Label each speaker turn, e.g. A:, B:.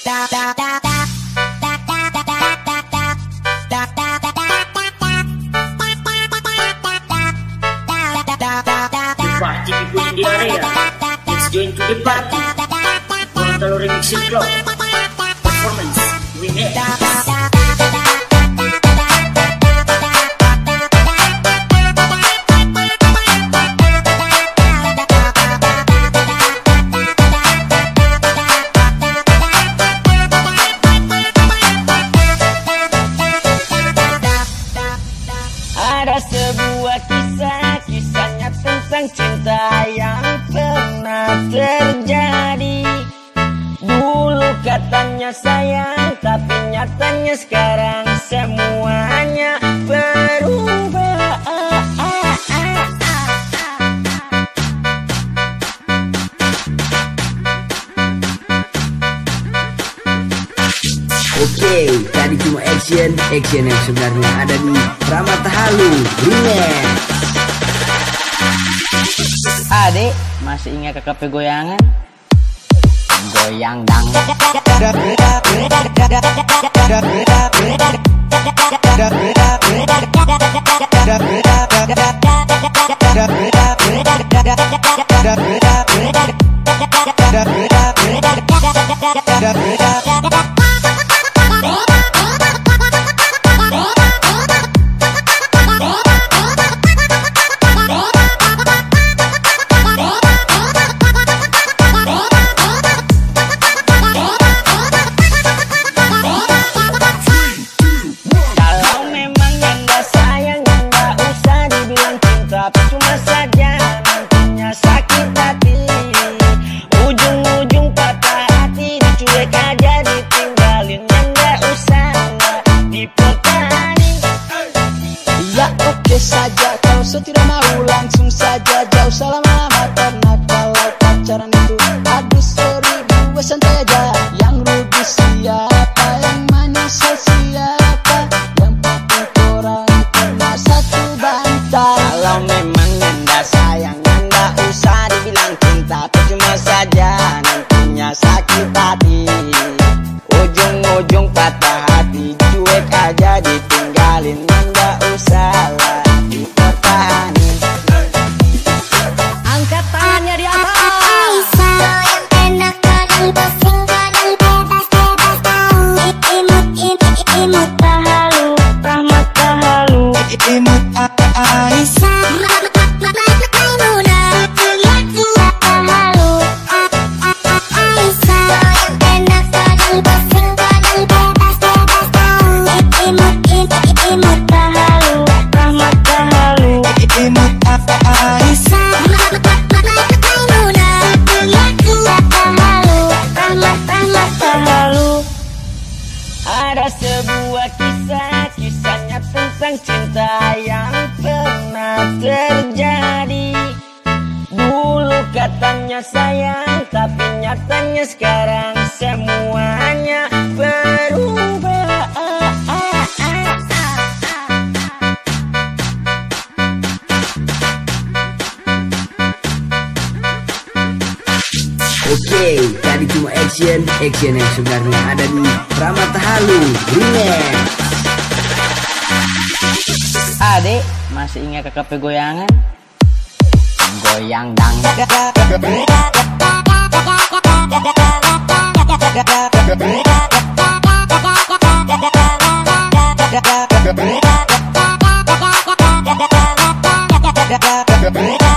A: party people in the area. Let's join to the party. Gorontalo Remixing Club. Performance Remix.
B: Ada sebuah kisah, kisahnya tentang cinta yang pernah terjadi. Dulu katanya sayang, tapi nyatanya sekarang semuanya berubah.
C: Oke, tadi cuma action yang sebenarnya ada di Ramata Halu Remix.
B: Adek, masih ingat KKP goyangan? Goyang dang.
A: Cuma saja nantinya sakit hati, ujung-ujung patah hati, dicuek aja ditinggalin, nggak usah dipertani.
D: Ya oke saja, kalau tidak mau langsung saja jauh, salam lama karena kalau pacaran itu aduh sorry gue santai aja. Yang rugi siapa, yang manis siapa, yang penting orang kena satu bantal.
B: Kalau memang anda sayang, anda usah dibilang cinta, percuma saja nantinya sakit hati, ujung-ujung patah hati, cuek aja ditinggalin, anda usah lah dipertani.
D: Angkat tangannya di atas.
A: Imut tahalu, rahmat tahalu, imut Aisyah. Ada sebuah kisah, kisahnya tentang cinta yang pernah terjadi. Dulu katanya sayang, tapi nyatanya sekarang semuanya berubah.
C: Oke, tadi cuma action yang sebenarnya ada di Ramata Halu Remix.
B: Adek, masih ingat KKP goyangan? Goyang dang.
A: Bye.